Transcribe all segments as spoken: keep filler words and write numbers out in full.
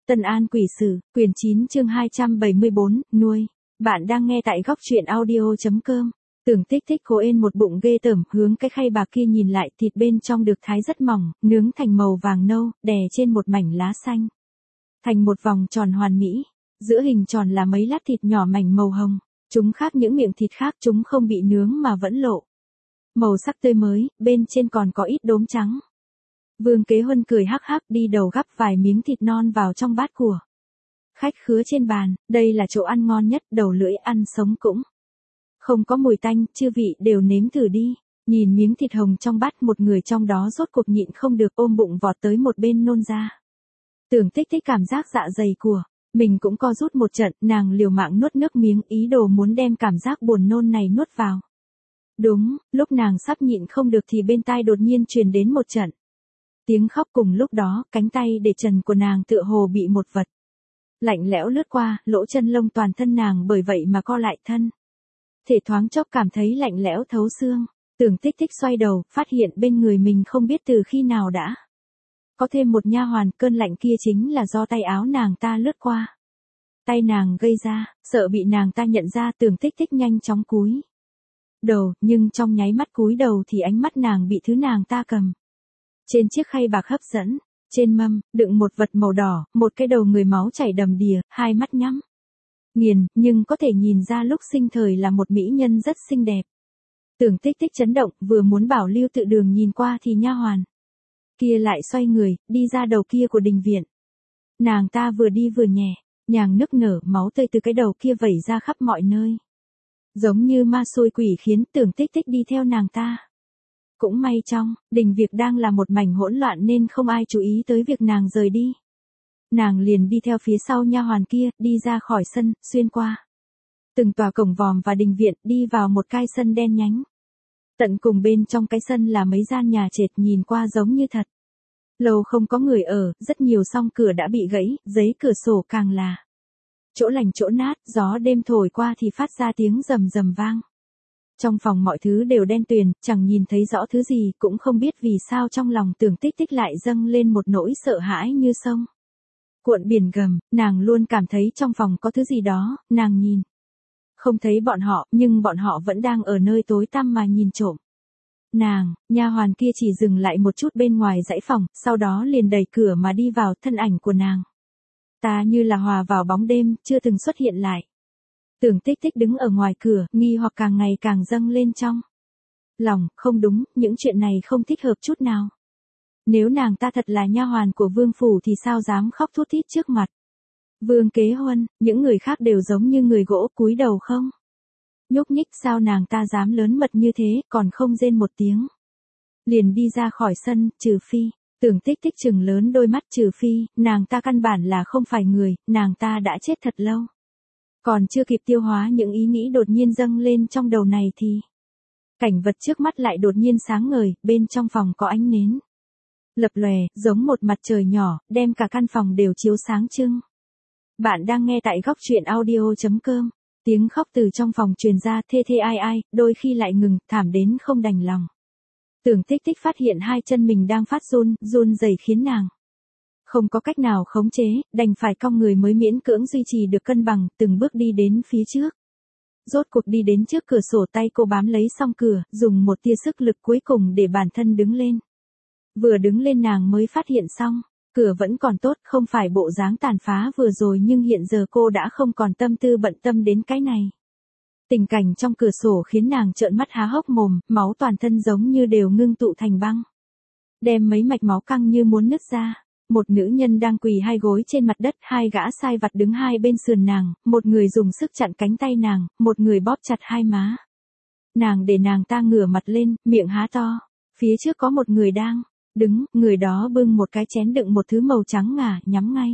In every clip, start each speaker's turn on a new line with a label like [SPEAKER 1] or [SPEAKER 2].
[SPEAKER 1] Tân An Quỷ Sử, quyển chín chương hai trăm bảy mươi bốn, nuôi. Bạn đang nghe tại góc truyện audio chấm com. Tưởng Tích Tích cố ên một bụng ghê tởm, hướng cái khay bạc kia nhìn lại, thịt bên trong được thái rất mỏng, nướng thành màu vàng nâu, đè trên một mảnh lá xanh. Thành một vòng tròn hoàn mỹ, giữa hình tròn là mấy lát thịt nhỏ mảnh màu hồng. Chúng khác những miệng thịt khác, chúng không bị nướng mà vẫn lộ màu sắc tươi mới, bên trên còn có ít đốm trắng. Vương Kế Huân cười hắc hắc đi đầu gắp vài miếng thịt non vào trong bát của khách khứa trên bàn, đây là chỗ ăn ngon nhất, đầu lưỡi ăn sống cũng không có mùi tanh, chư vị đều nếm thử đi. Nhìn miếng thịt hồng trong bát, một người trong đó rốt cuộc nhịn không được ôm bụng vọt tới một bên nôn ra. Tưởng Tích Tích cảm giác dạ dày của mình cũng co rút một trận, nàng liều mạng nuốt nước miếng, ý đồ muốn đem cảm giác buồn nôn này nuốt vào. Đúng, lúc nàng sắp nhịn không được thì bên tai đột nhiên truyền đến một trận tiếng khóc, cùng lúc đó, cánh tay để trần của nàng tựa hồ bị một vật lạnh lẽo lướt qua, lỗ chân lông toàn thân nàng bởi vậy mà co lại thân thể, thoáng chốc cảm thấy lạnh lẽo thấu xương. Tưởng Tích Tích xoay đầu, phát hiện bên người mình không biết từ khi nào đã có thêm một nha hoàn, cơn lạnh kia chính là do tay áo nàng ta lướt qua tay nàng gây ra. Sợ bị nàng ta nhận ra, Tưởng Tích Tích nhanh chóng cúi đầu, nhưng trong nháy mắt cúi đầu thì ánh mắt nàng bị thứ nàng ta cầm trên chiếc khay bạc hấp dẫn. Trên mâm, đựng một vật màu đỏ, một cái đầu người máu chảy đầm đìa, hai mắt nhắm nghiền, nhưng có thể nhìn ra lúc sinh thời là một mỹ nhân rất xinh đẹp. Tưởng Tích Tích chấn động, vừa muốn bảo Lưu Tự Đường nhìn qua thì nha hoàn kia lại xoay người, đi ra đầu kia của đình viện. Nàng ta vừa đi vừa nhẹ nhàng nức nở, máu tươi từ cái đầu kia vẩy ra khắp mọi nơi, giống như ma xui quỷ khiến. Tưởng Tích Tích đi theo nàng ta. Cũng may trong đình việc đang là một mảnh hỗn loạn nên không ai chú ý tới việc nàng rời đi. Nàng liền đi theo phía sau nha hoàn kia, đi ra khỏi sân, xuyên qua từng tòa cổng vòm và đình viện, đi vào một cái sân đen nhánh. Tận cùng bên trong cái sân là mấy gian nhà trệt, nhìn qua giống như thật lâu không có người ở, rất nhiều song cửa đã bị gãy, giấy cửa sổ càng là chỗ lành chỗ nát, gió đêm thổi qua thì phát ra tiếng rầm rầm vang. Trong phòng mọi thứ đều đen tuyền, chẳng nhìn thấy rõ thứ gì, cũng không biết vì sao trong lòng Tưởng Tích Tích lại dâng lên một nỗi sợ hãi như sông cuộn biển gầm. Nàng luôn cảm thấy trong phòng có thứ gì đó, nàng nhìn không thấy bọn họ, nhưng bọn họ vẫn đang ở nơi tối tăm mà nhìn trộm nàng. Nha hoàn kia chỉ dừng lại một chút bên ngoài dãy phòng, sau đó liền đẩy cửa mà đi vào. Thân ảnh của nàng ta như là hòa vào bóng đêm, chưa từng xuất hiện lại. Tưởng Tích Tích đứng ở ngoài cửa, nghi hoặc càng ngày càng dâng lên trong lòng. Không đúng, những chuyện này không thích hợp chút nào. Nếu nàng ta thật là nha hoàn của vương phủ thì sao dám khóc thút thít trước mặt Vương Kế Huân? Những người khác đều giống như người gỗ, cúi đầu không nhúc nhích. Sao nàng ta dám lớn mật như thế, còn không rên một tiếng liền đi ra khỏi sân? Trừ phi, Tưởng Tích Tích chừng lớn đôi mắt, trừ phi nàng ta căn bản là không phải người, nàng ta đã chết thật lâu. Còn chưa kịp tiêu hóa những ý nghĩ đột nhiên dâng lên trong đầu này thì cảnh vật trước mắt lại đột nhiên sáng ngời. Bên trong phòng có ánh nến lập lòe, giống một mặt trời nhỏ, đem cả căn phòng đều chiếu sáng trưng. Bạn đang nghe tại góc truyện audio chấm com. Tiếng khóc từ trong phòng truyền ra, thê thê ai ai, đôi khi lại ngừng, thảm đến không đành lòng. Tưởng Tích Tích phát hiện hai chân mình đang phát run, run rẩy khiến nàng không có cách nào khống chế, đành phải cong người mới miễn cưỡng duy trì được cân bằng, từng bước đi đến phía trước. Rốt cuộc đi đến trước cửa sổ, tay cô bám lấy song cửa, dùng một tia sức lực cuối cùng để bản thân đứng lên. Vừa đứng lên nàng mới phát hiện xong, cửa vẫn còn tốt, không phải bộ dáng tàn phá vừa rồi, nhưng hiện giờ cô đã không còn tâm tư bận tâm đến cái này. Tình cảnh trong cửa sổ khiến nàng trợn mắt há hốc mồm, máu toàn thân giống như đều ngưng tụ thành băng, đem mấy mạch máu căng như muốn nứt ra. Một nữ nhân đang quỳ hai gối trên mặt đất, hai gã sai vặt đứng hai bên sườn nàng, một người dùng sức chặn cánh tay nàng, một người bóp chặt hai má nàng để nàng ta ngửa mặt lên, miệng há to. Phía trước có một người đang đứng, người đó bưng một cái chén đựng một thứ màu trắng ngà, nhắm ngay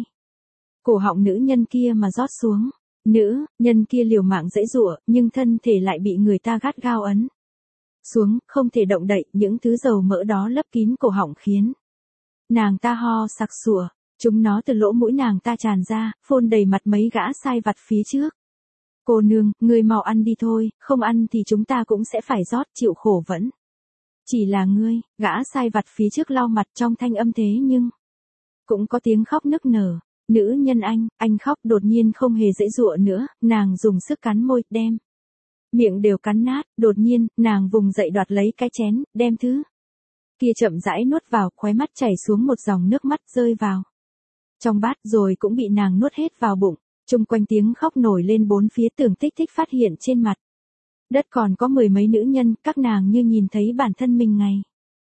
[SPEAKER 1] cổ họng nữ nhân kia mà rót xuống. Nữ nhân kia liều mạng giãy giụa, nhưng thân thể lại bị người ta gắt gao ấn xuống, không thể động đậy. Những thứ dầu mỡ đó lấp kín cổ họng khiến nàng ta ho sặc sụa, chúng nó từ lỗ mũi nàng ta tràn ra, phun đầy mặt mấy gã sai vặt phía trước. Cô nương, ngươi mau ăn đi thôi, không ăn thì chúng ta cũng sẽ phải rót, chịu khổ vẫn chỉ là ngươi. Gã sai vặt phía trước lau mặt, trong thanh âm thế nhưng cũng có tiếng khóc nức nở. Nữ nhân anh, anh khóc đột nhiên không hề giãy giụa nữa, nàng dùng sức cắn môi, đem. Miệng đều cắn nát, đột nhiên, nàng vùng dậy đoạt lấy cái chén, đem thứ kia chậm rãi nuốt vào, khóe mắt chảy xuống một dòng nước mắt rơi vào trong bát rồi cũng bị nàng nuốt hết vào bụng. Chung quanh tiếng khóc nổi lên bốn phía, Tưởng Tích Tích phát hiện trên mặt đất còn có mười mấy nữ nhân, các nàng như nhìn thấy bản thân mình ngày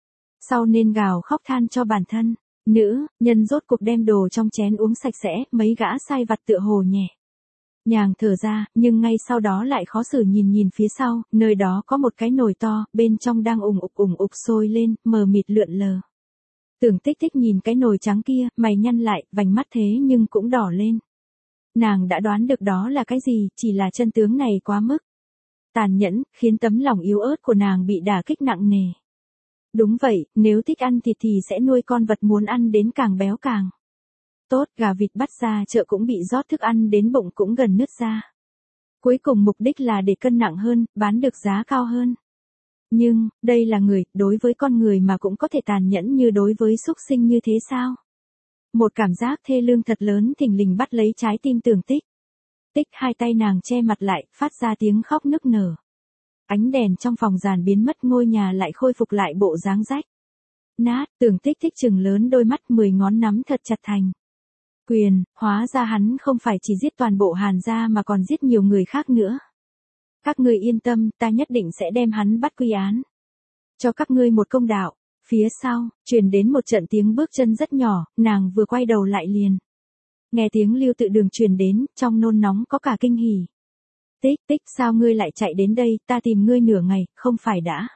[SPEAKER 1] sau nên gào khóc than cho bản thân. Nữ nhân rốt cuộc đem đồ trong chén uống sạch sẽ, mấy gã sai vặt tựa hồ nhẹ nhàng thở ra, nhưng ngay sau đó lại khó xử nhìn nhìn phía sau, nơi đó có một cái nồi to, bên trong đang ùng ục ùng ục sôi lên, mờ mịt lượn lờ. Tưởng Tích Tích nhìn cái nồi trắng kia, mày nhăn lại, vành mắt thế nhưng cũng đỏ lên. Nàng đã đoán được đó là cái gì, chỉ là chân tướng này quá mức tàn nhẫn, khiến tấm lòng yếu ớt của nàng bị đả kích nặng nề. Đúng vậy, nếu thích ăn thịt thì sẽ nuôi con vật muốn ăn đến càng béo càng tốt, gà vịt bắt ra chợ cũng bị rót thức ăn đến bụng cũng gần nứt ra. Cuối cùng mục đích là để cân nặng hơn, bán được giá cao hơn. Nhưng, đây là người, đối với con người mà cũng có thể tàn nhẫn như đối với súc sinh như thế sao? Một cảm giác thê lương thật lớn thình lình bắt lấy trái tim Tưởng Tích. Tích, hai tay nàng che mặt lại, phát ra tiếng khóc nức nở. Ánh đèn trong phòng giàn biến mất, ngôi nhà lại khôi phục lại bộ dáng rách nát. Tưởng Tích Tích chừng lớn đôi mắt, mười ngón nắm thật chặt thành quyền, hóa ra hắn không phải chỉ giết toàn bộ Hàn gia mà còn giết nhiều người khác nữa. Các ngươi yên tâm, ta nhất định sẽ đem hắn bắt quy án. Cho các ngươi một công đạo. Phía sau, truyền đến một trận tiếng bước chân rất nhỏ, nàng vừa quay đầu lại liền nghe tiếng Lưu Tự Đường truyền đến, trong nôn nóng có cả kinh hỉ. Tích Tích, sao ngươi lại chạy đến đây, ta tìm ngươi nửa ngày, không phải đã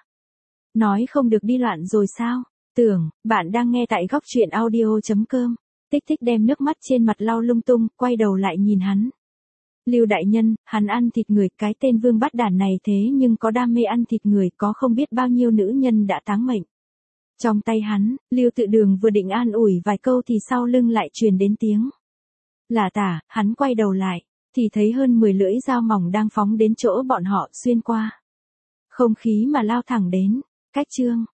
[SPEAKER 1] nói không được đi loạn rồi sao? Tưởng, bạn đang nghe tại góc truyện audio chấm com. Tích Tích đem nước mắt trên mặt lau lung tung, quay đầu lại nhìn hắn. Lưu đại nhân, hắn ăn thịt người, cái tên vương bắt đản này thế nhưng có đam mê ăn thịt người, có không biết bao nhiêu nữ nhân đã táng mệnh trong tay hắn. Lưu Tự Đường vừa định an ủi vài câu thì sau lưng lại truyền đến tiếng lả tả, hắn quay đầu lại, thì thấy hơn mười lưỡi dao mỏng đang phóng đến chỗ bọn họ, xuyên qua không khí mà lao thẳng đến. Cách chương